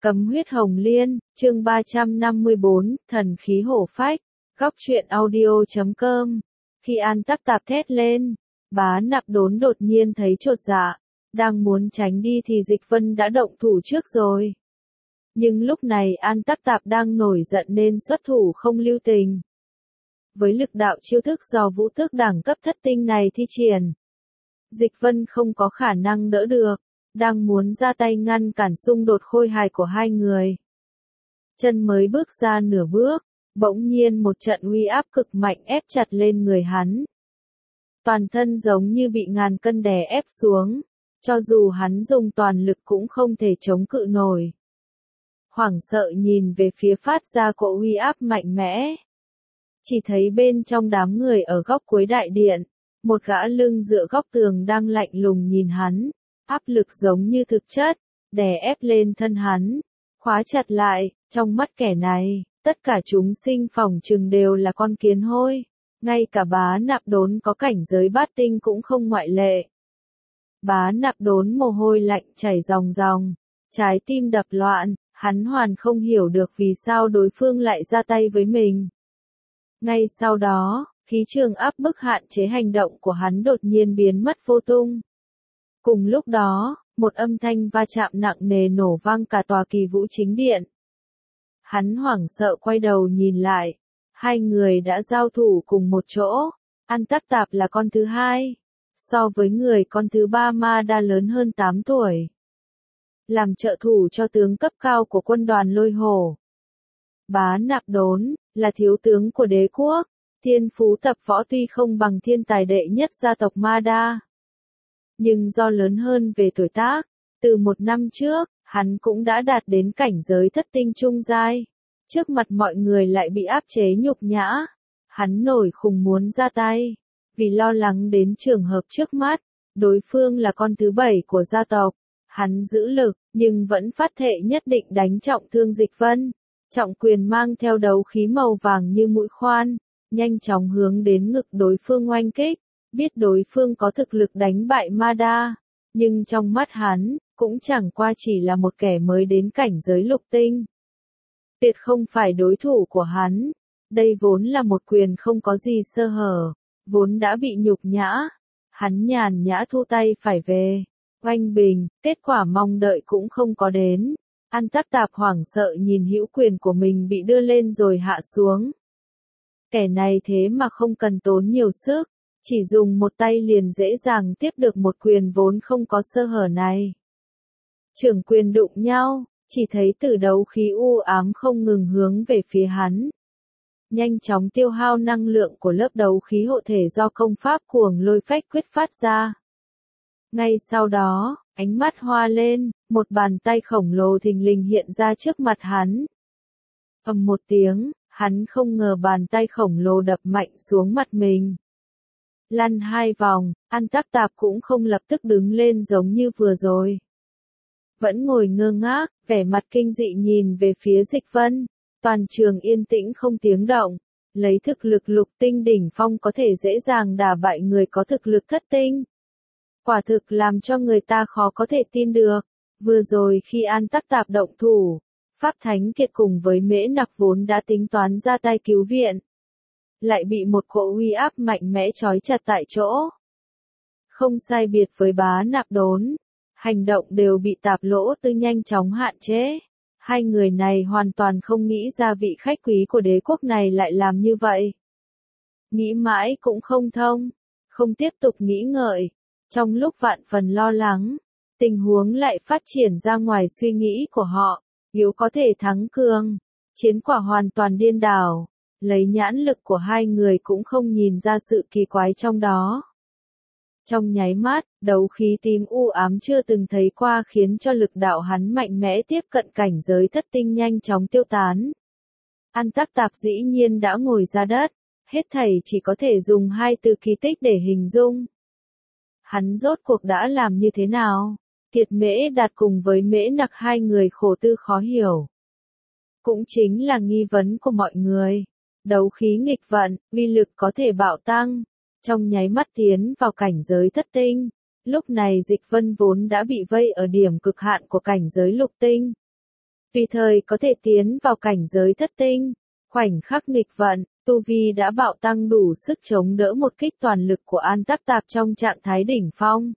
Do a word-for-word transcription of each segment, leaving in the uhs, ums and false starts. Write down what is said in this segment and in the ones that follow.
Cấm huyết hồng liên, chương ba trăm năm mươi bốn, thần khí hổ phách, góc truyện audio chấm com. Khi An Tắc Tạp thét lên, Bá Nạp Đốn đột nhiên thấy chột dạ, đang muốn tránh đi thì Dịch Vân đã động thủ trước rồi. Nhưng lúc này An Tắc Tạp đang nổi giận nên xuất thủ không lưu tình. Với lực đạo chiêu thức do vũ tước đẳng cấp thất tinh này thi triển, Dịch Vân không có khả năng đỡ được, đang muốn ra tay ngăn cản xung đột khôi hài của hai người. Chân mới bước ra nửa bước, bỗng nhiên một trận uy áp cực mạnh ép chặt lên người hắn. Toàn thân giống như bị ngàn cân đè ép xuống, cho dù hắn dùng toàn lực cũng không thể chống cự nổi. Hoảng sợ nhìn về phía phát ra cỗ uy áp mạnh mẽ. Chỉ thấy bên trong đám người ở góc cuối đại điện, một gã lưng dựa góc tường đang lạnh lùng nhìn hắn, áp lực giống như thực chất, đè ép lên thân hắn, khóa chặt lại, trong mắt kẻ này, tất cả chúng sinh phỏng chừng đều là con kiến hôi, ngay cả Bá Nạp Đốn có cảnh giới bát tinh cũng không ngoại lệ. Bá Nạp Đốn mồ hôi lạnh chảy ròng ròng, trái tim đập loạn, hắn hoàn không hiểu được vì sao đối phương lại ra tay với mình. Ngay sau đó, khí trường áp bức hạn chế hành động của hắn đột nhiên biến mất vô tung. Cùng lúc đó, một âm thanh va chạm nặng nề nổ vang cả tòa Kỳ Vũ Chính Điện. Hắn hoảng sợ quay đầu nhìn lại, hai người đã giao thủ cùng một chỗ, An Tắc Tạp là con thứ hai, so với người con thứ ba Ma Đa lớn hơn tám tuổi. Làm trợ thủ cho tướng cấp cao của quân đoàn Lôi Hổ. Bá Nạp Đốn, là thiếu tướng của đế quốc, thiên phú tập võ tuy không bằng thiên tài đệ nhất gia tộc Ma Đa. Nhưng do lớn hơn về tuổi tác, từ một năm trước, hắn cũng đã đạt đến cảnh giới thất tinh trung giai. Trước mặt mọi người lại bị áp chế nhục nhã. Hắn nổi khùng muốn ra tay. Vì lo lắng đến trường hợp trước mắt, đối phương là con thứ bảy của gia tộc. Hắn giữ lực, nhưng vẫn phát thệ nhất định đánh trọng thương Dịch Vân. Trọng quyền mang theo đấu khí màu vàng như mũi khoan, nhanh chóng hướng đến ngực đối phương oanh kích. Biết đối phương có thực lực đánh bại Ma Đa, nhưng trong mắt hắn, cũng chẳng qua chỉ là một kẻ mới đến cảnh giới lục tinh. Tuyệt không phải đối thủ của hắn, đây vốn là một quyền không có gì sơ hở, vốn đã bị nhục nhã. Hắn nhàn nhã thu tay phải về, oanh bình, kết quả mong đợi cũng không có đến. An Tắc Tạp hoảng sợ nhìn hữu quyền của mình bị đưa lên rồi hạ xuống. Kẻ này thế mà không cần tốn nhiều sức. Chỉ dùng một tay liền dễ dàng tiếp được một quyền vốn không có sơ hở này. Trưởng quyền đụng nhau, chỉ thấy tử đấu khí u ám không ngừng hướng về phía hắn. Nhanh chóng tiêu hao năng lượng của lớp đấu khí hộ thể do công pháp cuồng lôi phách quyết phát ra. Ngay sau đó, ánh mắt hoa lên, một bàn tay khổng lồ thình lình hiện ra trước mặt hắn. Ầm một tiếng, hắn không ngờ bàn tay khổng lồ đập mạnh xuống mặt mình. Lăn hai vòng, An Tắc Tạp cũng không lập tức đứng lên giống như vừa rồi. Vẫn ngồi ngơ ngác, vẻ mặt kinh dị nhìn về phía Dịch Vân. Toàn trường yên tĩnh không tiếng động. Lấy thực lực lục tinh đỉnh phong có thể dễ dàng đả bại người có thực lực thất tinh. Quả thực làm cho người ta khó có thể tin được. Vừa rồi khi An Tắc Tạp động thủ, Pháp Thánh Kiệt cùng với Mễ Nặc vốn đã tính toán ra tay cứu viện. Lại bị một cỗ uy áp mạnh mẽ trói chặt tại chỗ. Không sai biệt với Bá Nạp Đốn, hành động đều bị Tạp Lỗ Tư nhanh chóng hạn chế. Hai người này hoàn toàn không nghĩ ra vị khách quý của đế quốc này lại làm như vậy. Nghĩ mãi cũng không thông, không tiếp tục nghĩ ngợi. Trong lúc vạn phần lo lắng, tình huống lại phát triển ra ngoài suy nghĩ của họ. Yếu có thể thắng cường, chiến quả hoàn toàn điên đảo. Lấy nhãn lực của hai người cũng không nhìn ra sự kỳ quái trong đó. Trong nháy mắt, đấu khí tím u ám chưa từng thấy qua khiến cho lực đạo hắn mạnh mẽ tiếp cận cảnh giới thất tinh nhanh chóng tiêu tán. An Tắc Tạp dĩ nhiên đã ngồi ra đất, hết thảy chỉ có thể dùng hai từ kỳ tích để hình dung. Hắn rốt cuộc đã làm như thế nào? Kiệt Mễ Đạt cùng với Mễ Nặc hai người khổ tư khó hiểu. Cũng chính là nghi vấn của mọi người. Đấu khí nghịch vận, uy lực có thể bạo tăng, trong nháy mắt tiến vào cảnh giới thất tinh. Lúc này Dịch Vân vốn đã bị vây ở điểm cực hạn của cảnh giới lục tinh. tùy thời có thể tiến vào cảnh giới thất tinh. Khoảnh khắc nghịch vận, tu vi đã bạo tăng đủ sức chống đỡ một kích toàn lực của An Tắc Tạp trong trạng thái đỉnh phong.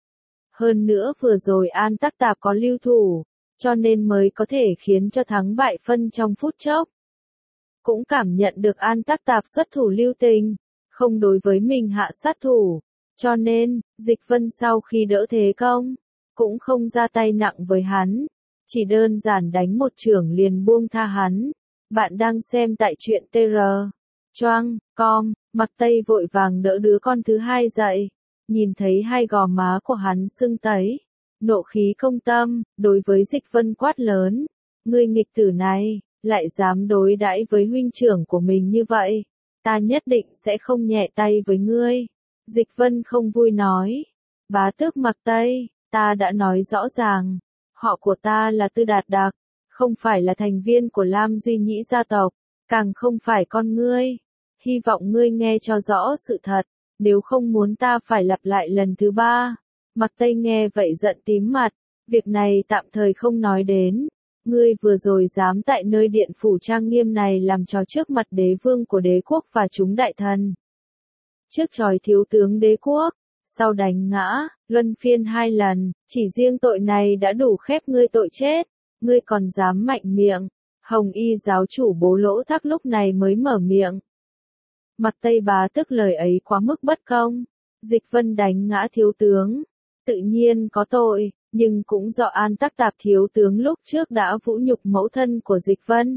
Hơn nữa vừa rồi An Tắc Tạp có lưu thủ, cho nên mới có thể khiến cho thắng bại phân trong phút chốc. Cũng cảm nhận được An Tắc Tạp xuất thủ lưu tình, không đối với mình hạ sát thủ, cho nên, Dịch Vân sau khi đỡ thế công, cũng không ra tay nặng với hắn, chỉ đơn giản đánh một chưởng liền buông tha hắn. Bạn đang xem tại truyện tê rờ. Choang, com, Mặc Tây vội vàng đỡ đứa con thứ hai dậy, nhìn thấy hai gò má của hắn sưng tấy, nộ khí công tâm, đối với Dịch Vân quát lớn, ngươi nghịch tử này, lại dám đối đãi với huynh trưởng của mình như vậy, ta nhất định sẽ không nhẹ tay với ngươi. Dịch Vân không vui nói, bá tước Mặc Tây, ta đã nói rõ ràng, họ của ta là Tư Đạt Đặc, không phải là thành viên của Lam Duy Nhĩ gia tộc, càng không phải con ngươi. Hy vọng ngươi nghe cho rõ sự thật, nếu không muốn ta phải lặp lại lần thứ ba. Mặc Tây nghe vậy giận tím mặt, việc này tạm thời không nói đến. Ngươi vừa rồi dám tại nơi điện phủ trang nghiêm này làm trò trước mặt đế vương của đế quốc và chúng đại thần. Trước chòi thiếu tướng đế quốc, sau đánh ngã, luân phiên hai lần, chỉ riêng tội này đã đủ khép ngươi tội chết. Ngươi còn dám mạnh miệng. Hồng Y giáo chủ Bố Lỗ Thác lúc này mới mở miệng. Mặc Tây bá tức lời ấy quá mức bất công. Dịch Vân đánh ngã thiếu tướng, tự nhiên có tội, nhưng cũng do An Tắc Tạp thiếu tướng lúc trước đã vũ nhục mẫu thân của Dịch Vân.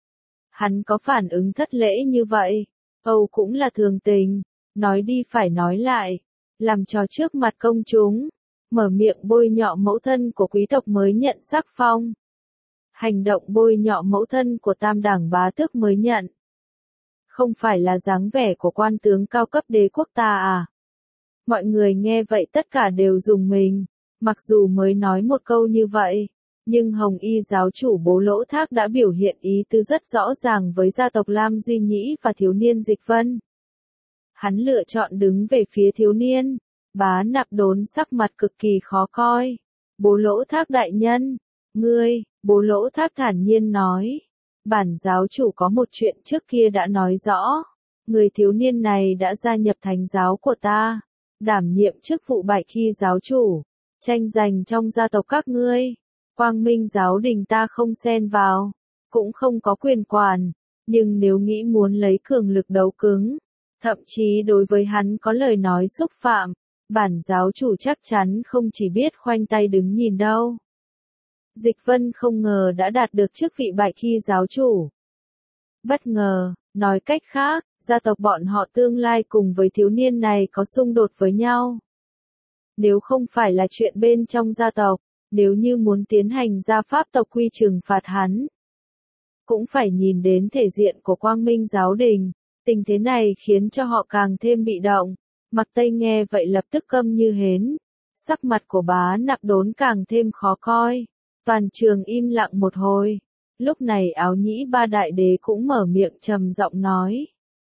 Hắn có phản ứng thất lễ như vậy, Âu cũng là thường tình, nói đi phải nói lại, làm trò trước mặt công chúng, mở miệng bôi nhọ mẫu thân của quý tộc mới nhận sắc phong. Hành động bôi nhọ mẫu thân của tam đảng bá tước mới nhận. Không phải là dáng vẻ của quan tướng cao cấp đế quốc ta à? Mọi người nghe vậy tất cả đều rùng mình, mặc dù mới nói một câu như vậy, nhưng Hồng Y giáo chủ Bố Lỗ Thác đã biểu hiện ý tứ rất rõ ràng với gia tộc Lam Duy Nhĩ và thiếu niên Dịch Vân. Hắn lựa chọn đứng về phía thiếu niên, Bá Nạp Đốn sắc mặt cực kỳ khó coi. Bố Lỗ Thác đại nhân, ngươi, Bố Lỗ Thác thản nhiên nói, bản giáo chủ có một chuyện trước kia đã nói rõ, người thiếu niên này đã gia nhập thánh giáo của ta, đảm nhiệm chức vụ bại khi giáo chủ, tranh giành trong gia tộc các ngươi, Quang Minh giáo đình ta không xen vào, cũng không có quyền quản, nhưng nếu nghĩ muốn lấy cường lực đấu cứng, thậm chí đối với hắn có lời nói xúc phạm, bản giáo chủ chắc chắn không chỉ biết khoanh tay đứng nhìn đâu. Dịch Vân không ngờ đã đạt được chức vị bại khi giáo chủ. Bất ngờ, nói cách khác, gia tộc bọn họ tương lai cùng với thiếu niên này có xung đột với nhau. Nếu không phải là chuyện bên trong gia tộc, nếu như muốn tiến hành gia pháp tộc quy trừng phạt hắn, cũng phải nhìn đến thể diện của Quang Minh giáo đình. Tình thế này khiến cho họ càng thêm bị động. Mặc Tây nghe vậy lập tức câm như hến. Sắc mặt của Bá Nạp Đốn càng thêm khó coi. Toàn trường im lặng một hồi. Lúc này Áo Nhĩ Ba Đại Đế cũng mở miệng trầm giọng nói.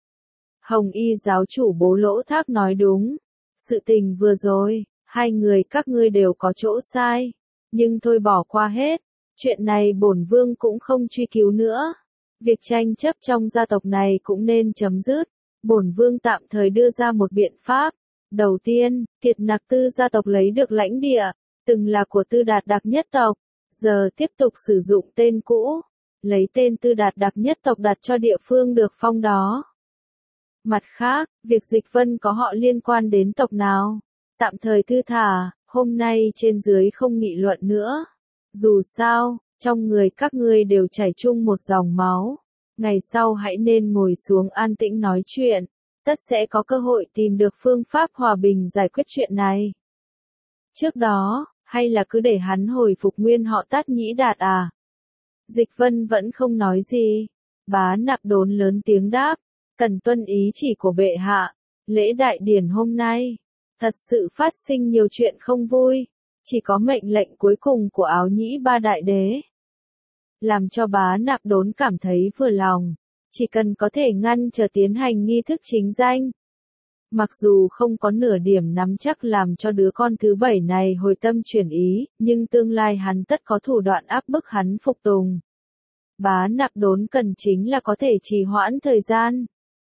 Hồng Y giáo chủ Bố Lỗ Thác nói đúng. Sự tình vừa rồi, hai người các ngươi đều có chỗ sai. Nhưng thôi bỏ qua hết. Chuyện này bổn vương cũng không truy cứu nữa. Việc tranh chấp trong gia tộc này cũng nên chấm dứt. Bổn vương tạm thời đưa ra một biện pháp. Đầu tiên, Kiệt Nặc Tư gia tộc lấy được lãnh địa, từng là của Tư Đạt Đặc nhất tộc, giờ tiếp tục sử dụng tên cũ, lấy tên Tư Đạt Đặc nhất tộc đặt cho địa phương được phong đó. Mặt khác, việc Dịch Vân có họ liên quan đến tộc nào, tạm thời thư thả, hôm nay trên dưới không nghị luận nữa. Dù sao, trong người các ngươi đều chảy chung một dòng máu. Ngày sau hãy nên ngồi xuống an tĩnh nói chuyện, tất sẽ có cơ hội tìm được phương pháp hòa bình giải quyết chuyện này. Trước đó, hay là cứ để hắn hồi phục nguyên họ Tát Nhĩ Đạt à? Dịch Vân vẫn không nói gì. Bá Nạp Đốn lớn tiếng đáp, cần tuân ý chỉ của bệ hạ. Lễ đại điển hôm nay, thật sự phát sinh nhiều chuyện không vui. Chỉ có mệnh lệnh cuối cùng của Áo Nhĩ Ba Đại Đế, làm cho Bá Nạp Đốn cảm thấy vừa lòng, chỉ cần có thể ngăn chờ tiến hành nghi thức chính danh. Mặc dù không có nửa điểm nắm chắc làm cho đứa con thứ bảy này hồi tâm chuyển ý, nhưng tương lai hắn tất có thủ đoạn áp bức hắn phục tùng. Bá Nạp Đốn cần chính là có thể trì hoãn thời gian.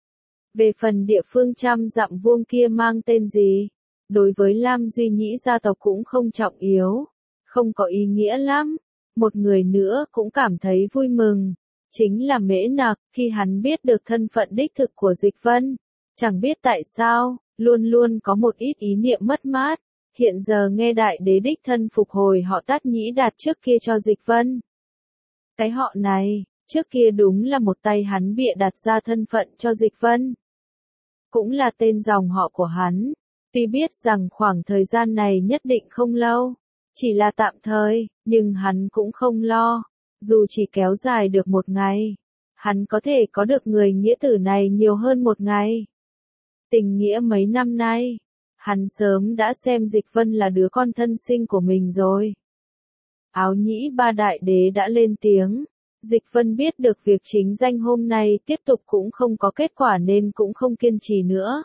Về phần địa phương trăm dặm vuông kia mang tên gì, đối với Lam Duy Nhĩ gia tộc cũng không trọng yếu, không có ý nghĩa lắm. Một người nữa cũng cảm thấy vui mừng, chính là Mễ Nặc, khi hắn biết được thân phận đích thực của Dịch Vân. Chẳng biết tại sao, luôn luôn có một ít ý niệm mất mát, hiện giờ nghe đại đế đích thân phục hồi họ Tát Nhĩ Đạt trước kia cho Dịch Vân. Cái họ này, trước kia đúng là một tay hắn bịa đặt ra thân phận cho Dịch Vân. Cũng là tên dòng họ của hắn, tuy biết rằng khoảng thời gian này nhất định không lâu, chỉ là tạm thời, nhưng hắn cũng không lo, dù chỉ kéo dài được một ngày, hắn có thể có được người nghĩa tử này nhiều hơn một ngày. Tình nghĩa mấy năm nay, hắn sớm đã xem Dịch Vân là đứa con thân sinh của mình rồi. Áo Nhĩ Ba Đại Đế đã lên tiếng, Dịch Vân biết được việc chính danh hôm nay tiếp tục cũng không có kết quả nên cũng không kiên trì nữa.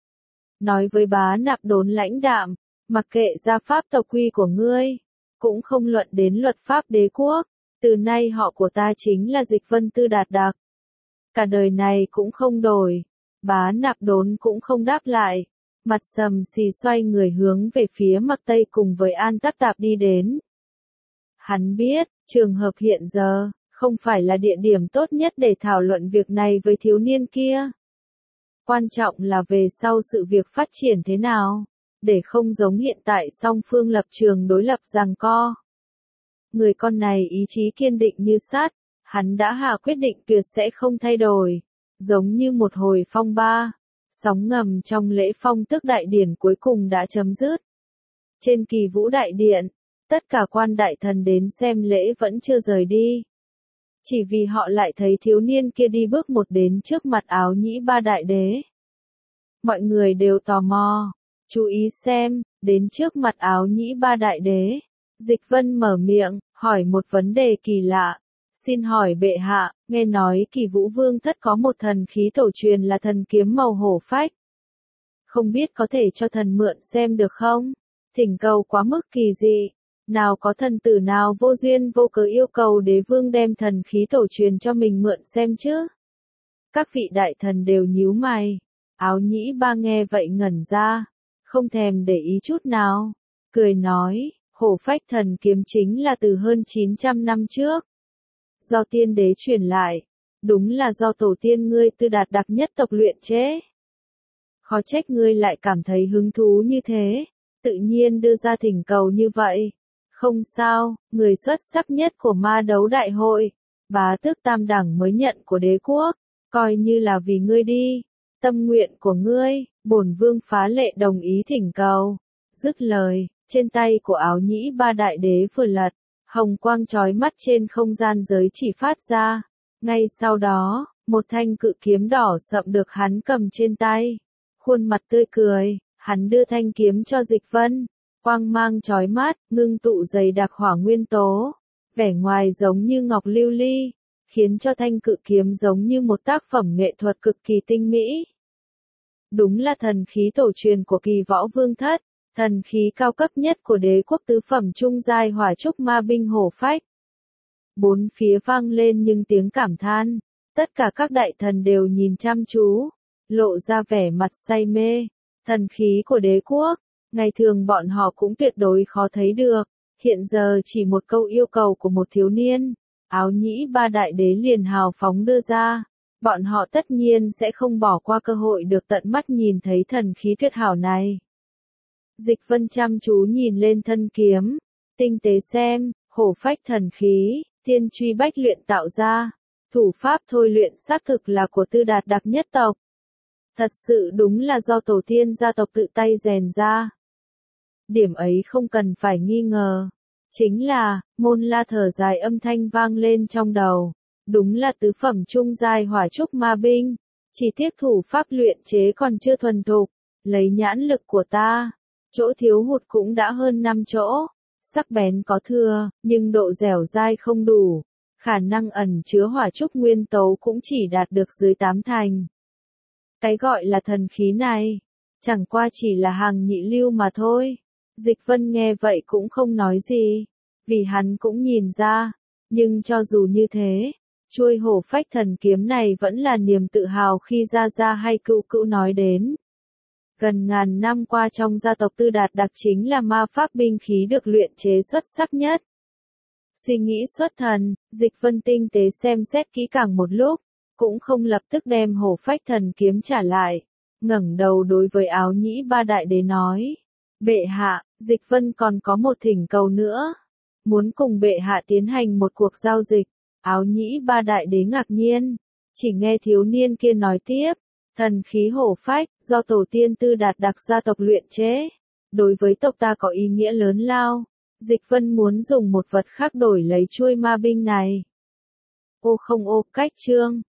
Nói với Bá Nạp Đốn lãnh đạm, mặc kệ gia pháp tộc quy của ngươi, cũng không luận đến luật pháp đế quốc, từ nay họ của ta chính là Dịch Vân Tư Đạt Đặc. Cả đời này cũng không đổi. Bá Nạp Đốn cũng không đáp lại, mặt sầm xì xoay người hướng về phía mặt tây cùng với An Tắc Tạp đi đến. Hắn biết, trường hợp hiện giờ, không phải là địa điểm tốt nhất để thảo luận việc này với thiếu niên kia. Quan trọng là về sau sự việc phát triển thế nào, để không giống hiện tại song phương lập trường đối lập giằng co. Người con này ý chí kiên định như sắt, hắn đã hạ quyết định tuyệt sẽ không thay đổi. Giống như một hồi phong ba, sóng ngầm trong lễ phong tước đại điển cuối cùng đã chấm dứt. Trên Kỳ Vũ đại điện, tất cả quan đại thần đến xem lễ vẫn chưa rời đi. Chỉ vì họ lại thấy thiếu niên kia đi bước một đến trước mặt Áo Nhĩ Ba Đại Đế. Mọi người đều tò mò, chú ý xem, đến trước mặt Áo Nhĩ Ba Đại Đế. Dịch Vân mở miệng, hỏi một vấn đề kỳ lạ. Xin hỏi bệ hạ, nghe nói Kỳ Vũ Vương thất có một thần khí tổ truyền là thần kiếm màu hổ phách. Không biết có thể cho thần mượn xem được không? Thỉnh cầu quá mức kỳ dị. Nào có thần tử nào vô duyên vô cớ yêu cầu đế vương đem thần khí tổ truyền cho mình mượn xem chứ? Các vị đại thần đều nhíu mày. Áo Nhĩ Ba nghe vậy ngẩn ra, không thèm để ý chút nào. Cười nói, hổ phách thần kiếm chính là từ hơn chín trăm năm trước. Do tiên đế truyền lại, đúng là do tổ tiên ngươi Tư Đạt Đặc nhất tộc luyện chế. Khó trách ngươi lại cảm thấy hứng thú như thế, tự nhiên đưa ra thỉnh cầu như vậy. Không sao, người xuất sắc nhất của ma đấu đại hội, bá tước tam đẳng mới nhận của đế quốc, coi như là vì ngươi đi, tâm nguyện của ngươi, bổn vương phá lệ đồng ý thỉnh cầu. Dứt lời, trên tay của Áo Nhĩ Ba Đại Đế vừa lật, hồng quang chói mắt trên không gian giới chỉ phát ra. Ngay sau đó, một thanh cự kiếm đỏ sậm được hắn cầm trên tay. Khuôn mặt tươi cười, hắn đưa thanh kiếm cho Dịch Vân. Quang mang chói mắt, ngưng tụ dày đặc hỏa nguyên tố. Vẻ ngoài giống như ngọc lưu ly, khiến cho thanh cự kiếm giống như một tác phẩm nghệ thuật cực kỳ tinh mỹ. Đúng là thần khí tổ truyền của Kỳ Võ Vương thất. Thần khí cao cấp nhất của đế quốc tứ phẩm trung giai hỏa trúc ma binh hổ phách. Bốn phía vang lên những tiếng cảm than, tất cả các đại thần đều nhìn chăm chú, lộ ra vẻ mặt say mê. Thần khí của đế quốc, ngày thường bọn họ cũng tuyệt đối khó thấy được, hiện giờ chỉ một câu yêu cầu của một thiếu niên, Áo Nhĩ Ba Đại Đế liền hào phóng đưa ra, bọn họ tất nhiên sẽ không bỏ qua cơ hội được tận mắt nhìn thấy thần khí tuyệt hảo này. Dịch Vân chăm chú nhìn lên thân kiếm, tinh tế xem, hổ phách thần khí, tiên truy bách luyện tạo ra, thủ pháp thôi luyện xác thực là của Tư Đạt Đặc nhất tộc. Thật sự đúng là do tổ tiên gia tộc tự tay rèn ra. Điểm ấy không cần phải nghi ngờ. Chính là, Môn La thở dài âm thanh vang lên trong đầu. Đúng là tứ phẩm trung giai hỏa trúc ma binh. Chỉ tiếc thủ pháp luyện chế còn chưa thuần thục. Lấy nhãn lực của ta, chỗ thiếu hụt cũng đã hơn năm chỗ. Sắc bén có thừa, nhưng độ dẻo dai không đủ. Khả năng ẩn chứa hỏa trúc nguyên tố cũng chỉ đạt được dưới tám thành. Cái gọi là thần khí này, Chẳng qua chỉ là hàng nhị lưu mà thôi. Dịch Vân nghe vậy cũng không nói gì, vì hắn cũng nhìn ra, nhưng cho dù như thế, chuôi hổ phách thần kiếm này vẫn là niềm tự hào khi Gia Gia hay Cữu Cữu nói đến. Gần ngàn năm qua trong gia tộc Tư Đạt Đặc chính là ma pháp binh khí được luyện chế xuất sắc nhất. Suy nghĩ xuất thần, Dịch Vân tinh tế xem xét kỹ càng một lúc, cũng không lập tức đem hổ phách thần kiếm trả lại, ngẩng đầu đối với Áo Nhĩ Ba Đại Đế nói: "Bệ hạ, Dịch Vân còn có một thỉnh cầu nữa, muốn cùng bệ hạ tiến hành một cuộc giao dịch." Áo Nhĩ Ba Đại Đế ngạc nhiên, chỉ nghe thiếu niên kia nói tiếp: "Thần khí hổ phách, do tổ tiên Tư Đạt Đặc gia tộc luyện chế, đối với tộc ta có ý nghĩa lớn lao. Dịch Vân muốn dùng một vật khác đổi lấy chuôi ma binh này." Ô không ô, cách chương.